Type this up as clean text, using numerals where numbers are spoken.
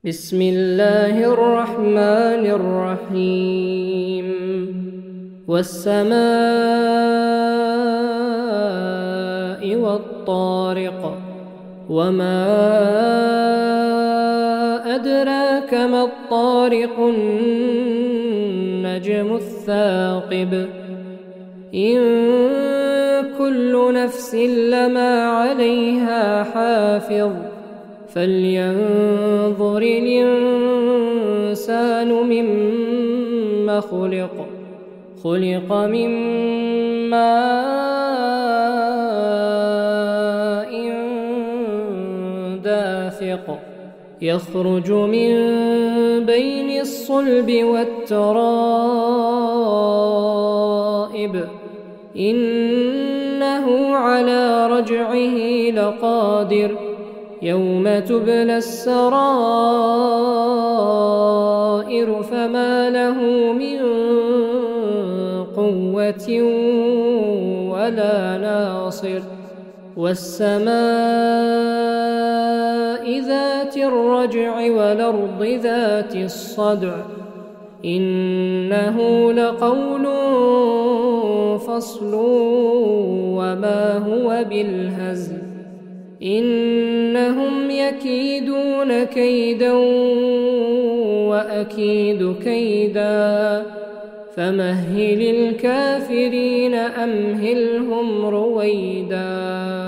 بسم الله الرحمن الرحيم والسماء والطارق وما أدراك ما الطارق النجم الثاقب إن كل نفس لما عليها حافظ فلينظر الإنسان مما خلق من ماء دافق يخرج من بين الصلب والترائب إنه على رجعه لقادر يوم تبلى السرائر فما له من قوة ولا ناصر والسماء ذات الرجع والأرض ذات الصدع إنه لقول فصل وما هو بالهزل إنهم يكيدون كيدا وأكيد كيدا فمهل الكافرين أمهلهم رويدا.